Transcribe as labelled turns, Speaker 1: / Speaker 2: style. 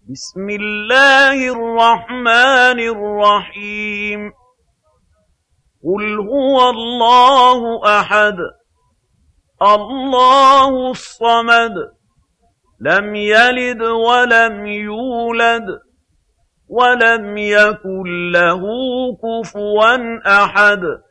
Speaker 1: بسم الله الرحمن الرحيم قل هو الله أحد الله الصمد لم يلد ولم يولد ولم يكن له كفوا أحد